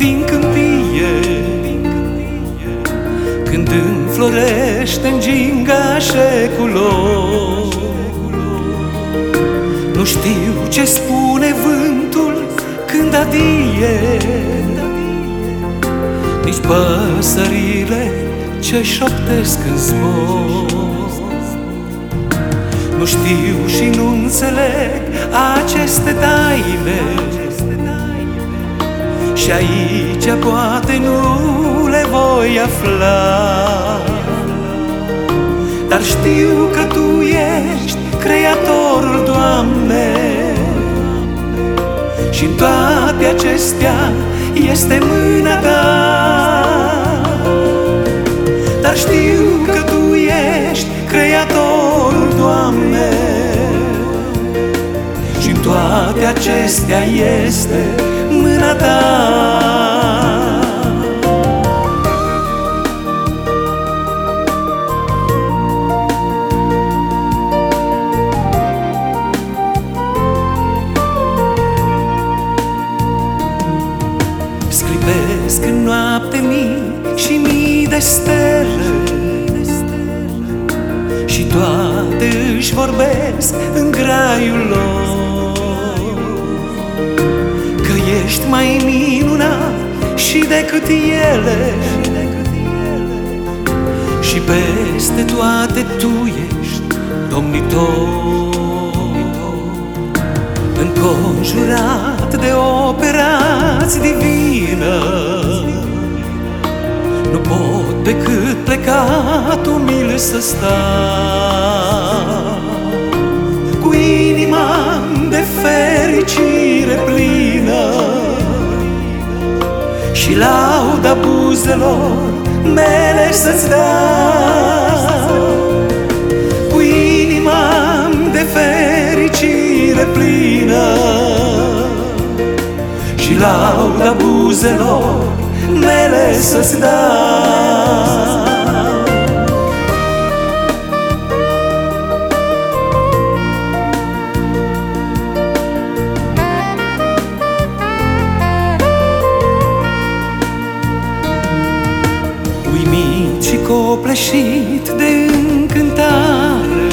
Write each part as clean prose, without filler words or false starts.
din câmpie, când înflorește-n gingașe culori. Nu știu ce spune vântul când adie, nici păsările ce șoptesc în zbor. Nu știu și nu înțeleg aceste taine, și aici poate nu le voi afla. Dar știu că Tu ești Creatorul, Doamne, și în toate acestea este mâna Ta. Dar știu că Tu ești Creatorul, Doamne, și în toate acestea este mâna Ta. Sclipesc în noapte mii și mii de stele, și toate își vorbesc în graiul lor că ești mai minunat și decât ele, și peste toate Tu ești domnitor. Înconjurat de operați divină, nu pot decât plecat umil să stau, cu inima de fericire plină și lauda buzelor mele să-ți dau. Cu inima de fericire plină și lauda buzelor mele să-ți dau. Uimit și copleșit de încântare,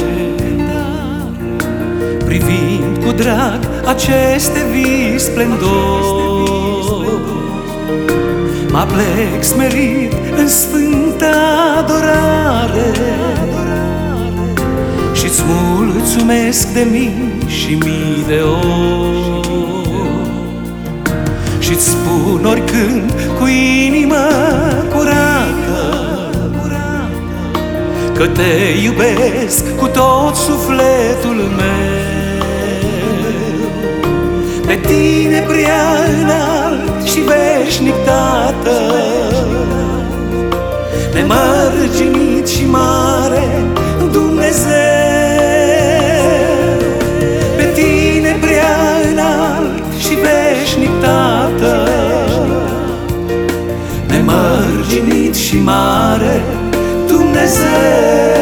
privind cu drag aceste vii splendori, mă plec smerit în sfântă adorare și-ți mulțumesc de mii și mii de ori, și-ți spun oricând cu inimă curată că Te iubesc cu tot sufletul meu. Pe Tine prea înalt și veșnic, Tată, nemărginit și mare Dumnezeu. Pe Tine prea înalt și veșnic, Tată, nemărginit și mare Dumnezeu.